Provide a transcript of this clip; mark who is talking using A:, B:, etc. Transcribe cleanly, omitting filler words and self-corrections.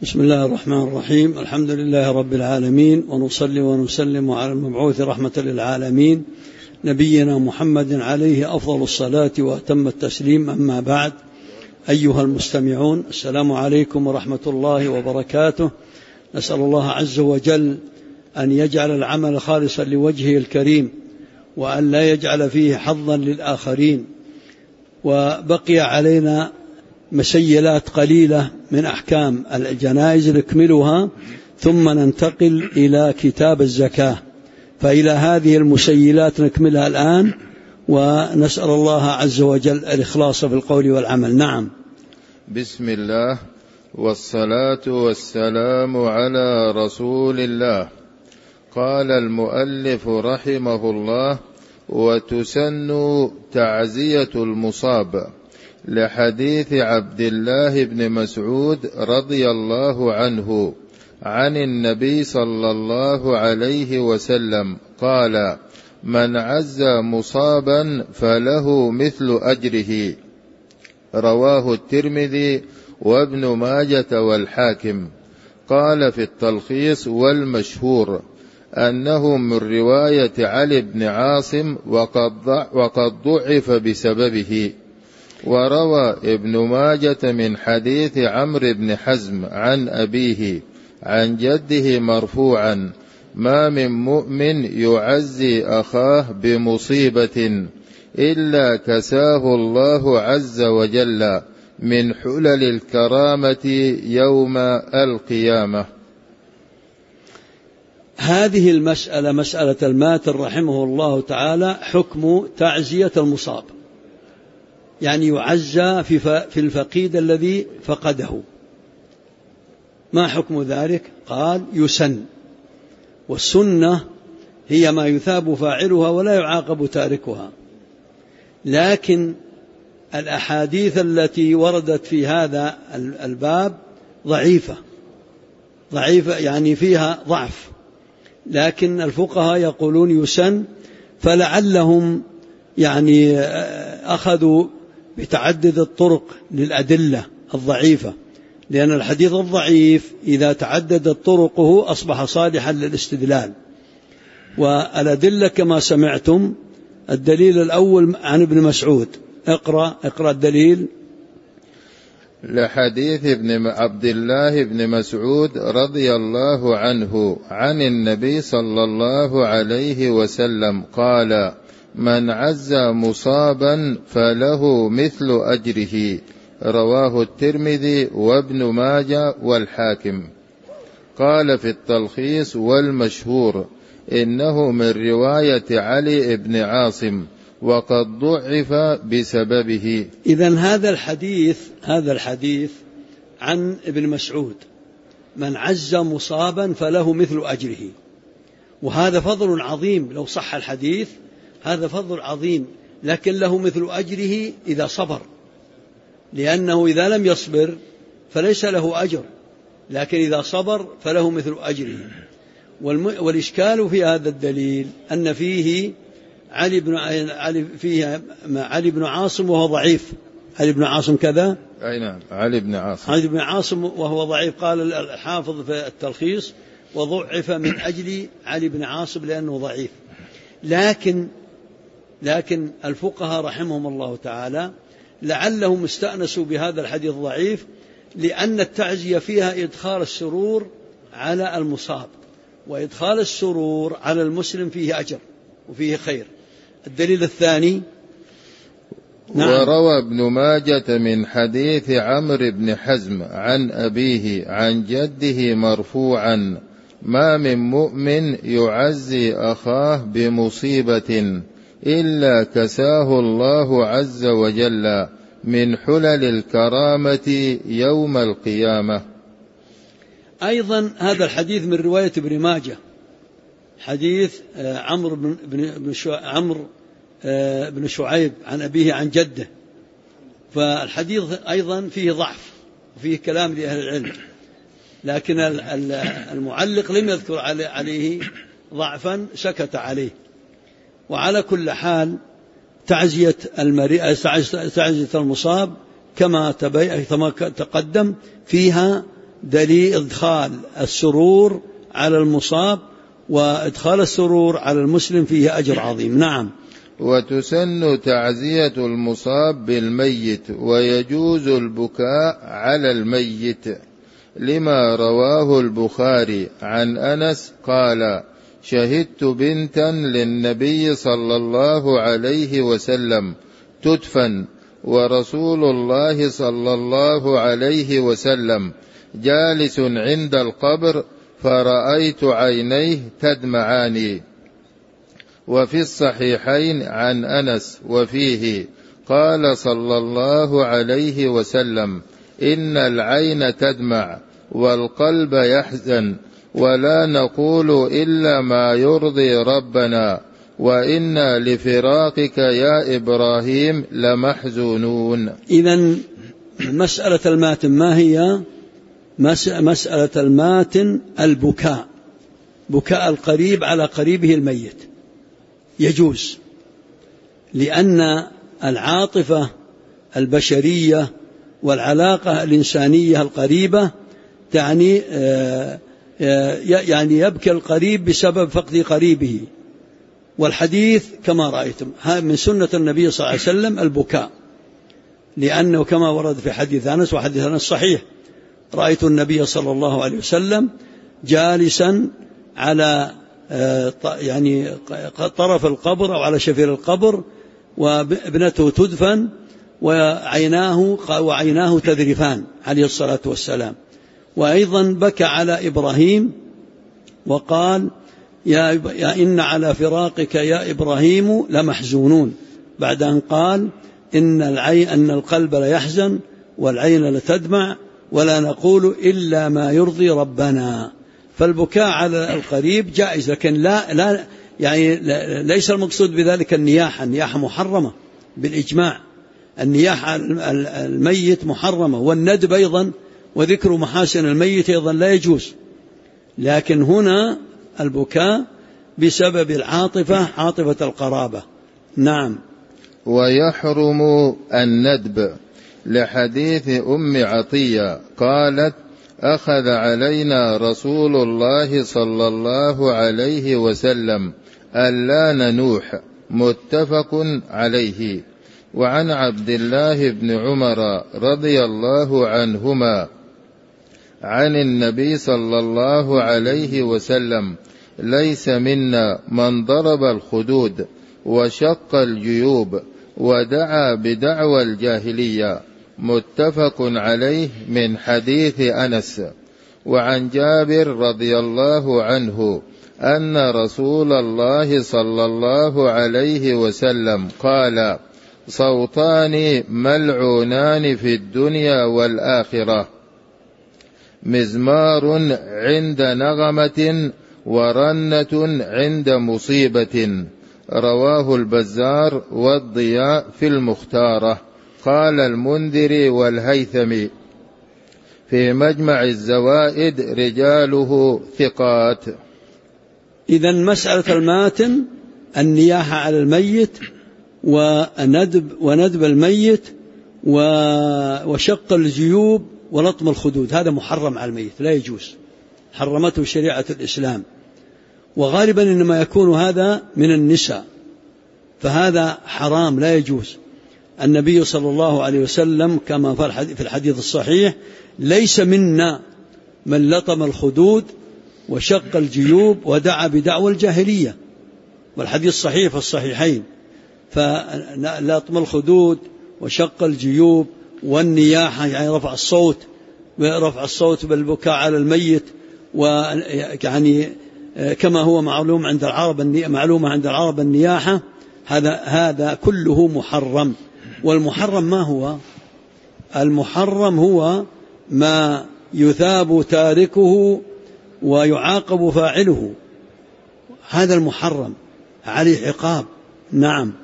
A: بسم الله الرحمن الرحيم. الحمد لله رب العالمين، ونصلي ونسلم على المبعوث رحمة للعالمين نبينا محمد عليه أفضل الصلاة وأتم التسليم. أما بعد، أيها المستمعون، السلام عليكم ورحمة الله وبركاته. نسأل الله عز وجل أن يجعل العمل خالصا لوجهه الكريم، وأن لا يجعل فيه حظا للآخرين. وبقي علينا مسيلات قليلة من أحكام الجنائز نكملها، ثم ننتقل إلى كتاب الزكاة. فإلى هذه المسيلات نكملها الآن، ونسأل الله عز وجل الإخلاص في القول والعمل. نعم.
B: بسم الله، والصلاة والسلام على رسول الله. قال المؤلف رحمه الله: وتسن تعزية المصاب، لحديث عبد الله بن مسعود رضي الله عنه عن النبي صلى الله عليه وسلم قال: من عزى مصابا فله مثل أجره. رواه الترمذي وابن ماجة والحاكم. قال في التلخيص: والمشهور أنه من رواية علي بن عاصم، وقد ضعف بسببه. وروى ابن ماجة من حديث عمرو بن حزم عن أبيه عن جده مرفوعا: ما من مؤمن يعزي أخاه بمصيبة إلا كساه الله عز وجل من حلل الكرامة يوم القيامة.
A: هذه المسألة، مسألة الماتر رحمه الله تعالى، حكم تعزية المصاب، يعني يعزى في الفقيد الذي فقده. ما حكم ذلك؟ قال: يسن. والسنة هي ما يثاب فاعلها ولا يعاقب تاركها. لكن الأحاديث التي وردت في هذا الباب ضعيفة، يعني فيها ضعف. لكن الفقهاء يقولون يسن، فلعلهم يعني أخذوا بتعدد الطرق للأدلة الضعيفة، لأن الحديث الضعيف إذا تعددت طرقه أصبح صالحا للاستدلال. والأدلة كما سمعتم: الدليل الأول عن ابن مسعود. اقرأ الدليل.
B: لحديث عبد الله بن مسعود رضي الله عنه عن النبي صلى الله عليه وسلم قال: من عزى مصابا فله مثل أجره. رواه الترمذي وابن ماجة والحاكم. قال في التلخيص: والمشهور إنه من رواية علي بن عاصم، وقد ضعف بسببه.
A: إذن هذا الحديث عن ابن مسعود: من عز مصابا فله مثل أجره. وهذا فضل عظيم، لو صح الحديث هذا فضل عظيم، لكن له مثل أجره إذا صبر، لأنه إذا لم يصبر فليس له أجر، لكن إذا صبر فله مثل أجره. والإشكال في هذا الدليل أن فيه علي بن عاصم وهو ضعيف. علي بن عاصم كذا؟
B: أي نعم، علي بن عاصم
A: وهو ضعيف. قال الحافظ في التلخيص: وضعف من أجل علي بن عاصم لأنه ضعيف. لكن الفقهاء رحمهم الله تعالى لعلهم استأنسوا بهذا الحديث الضعيف، لأن التعزية فيها إدخال السرور على المصاب، وإدخال السرور على المسلم فيه أجر وفيه خير. الدليل الثاني:
B: نعم. وروى ابن ماجة من حديث عمرو بن حزم عن أبيه عن جده مرفوعا: ما من مؤمن يعزي أخاه بمصيبة إلا كساه الله عز وجل من حلل الكرامة يوم القيامة.
A: أيضا هذا الحديث من رواية ابن ماجة، حديث عمرو بن شعيب عن أبيه عن جده. فالحديث أيضا فيه ضعف وفيه كلام لأهل العلم، لكن المعلق لم يذكر عليه ضعفا، سكت عليه. وعلى كل حال تعزية المصاب كما تقدم فيها دليل إدخال السرور على المصاب، وإدخال السرور على المسلم فيه أجر عظيم. نعم.
B: وتسن تعزية المصاب بالميت، ويجوز البكاء على الميت، لما رواه البخاري عن أنس قال: شهدت بنتا للنبي صلى الله عليه وسلم تدفن، ورسول الله صلى الله عليه وسلم جالس عند القبر، فرأيت عينيه تدمعان. وفي الصحيحين عن أنس وفيه قال صلى الله عليه وسلم: إن العين تدمع والقلب يحزن، ولا نقول إلا ما يرضي ربنا، وإنا لفراقك يا إبراهيم لمحزونون.
A: إذن مسألة الماتم ما هي؟ مسألة الماتم البكاء، بكاء القريب على قريبه الميت يجوز، لأن العاطفة البشرية والعلاقة الإنسانية القريبة تعني يعني يبكي القريب بسبب فقد قريبه. والحديث كما رأيتم من سنة النبي صلى الله عليه وسلم البكاء، لأنه كما ورد في حديث أنس، وحديث أنس صحيح: رأيت النبي صلى الله عليه وسلم جالسا على يعني طرف القبر أو على شفير القبر، وابنته تدفن، وعيناه تذرفان عليه الصلاة والسلام. وأيضا بكى على إبراهيم وقال: يا إن على فراقك يا إبراهيم لمحزونون، بعد أن قال أن القلب ليحزن والعين لتدمع، ولا نقول إلا ما يرضي ربنا. فالبكاء على القريب جائز، لكن لا يعني ليس المقصود بذلك النياحة. النياحة محرمة بالإجماع، النياحة على الميت محرمة، والندب أيضا وذكر محاسن الميت أيضا لا يجوز. لكن هنا البكاء بسبب العاطفة، عاطفة القرابة. نعم.
B: ويحرم الندب لحديث أم عطية قالت: أخذ علينا رسول الله صلى الله عليه وسلم ألا ننوح، متفق عليه. وعن عبد الله بن عمر رضي الله عنهما عن النبي صلى الله عليه وسلم: ليس منا من ضرب الخدود وشق الجيوب ودعا بدعوى الجاهلية، متفق عليه، من حديث أنس. وعن جابر رضي الله عنه أن رسول الله صلى الله عليه وسلم قال: صوتان ملعونان في الدنيا والآخرة: مزمار عند نغمة، ورنة عند مصيبة. رواه البزار والضياء في المختارة. قال المنذري والهيثمي في مجمع الزوائد: رجاله ثقات.
A: إذن مسألة الماتم النياحة على الميت، وندب الميت، وشق الجيوب، ولطم الخدود، هذا محرم على الميت، لا يجوز، حرمته شريعة الإسلام. وغالبا إنما يكون هذا من النساء، فهذا حرام لا يجوز. النبي صلى الله عليه وسلم كما في الحديث الصحيح: ليس منا من لطم الخدود وشق الجيوب ودعا بدعوى الجاهلية، والحديث صحيح في الصحيحين. فلطم الخدود وشق الجيوب والنياحة يعني رفع الصوت بالبكاء على الميت، ويعني كما هو معلومة عند العرب النياحة، هذا كله محرم. والمحرم ما هو؟ المحرم هو ما يثاب تاركه ويعاقب فاعله، هذا المحرم عليه عقاب. نعم.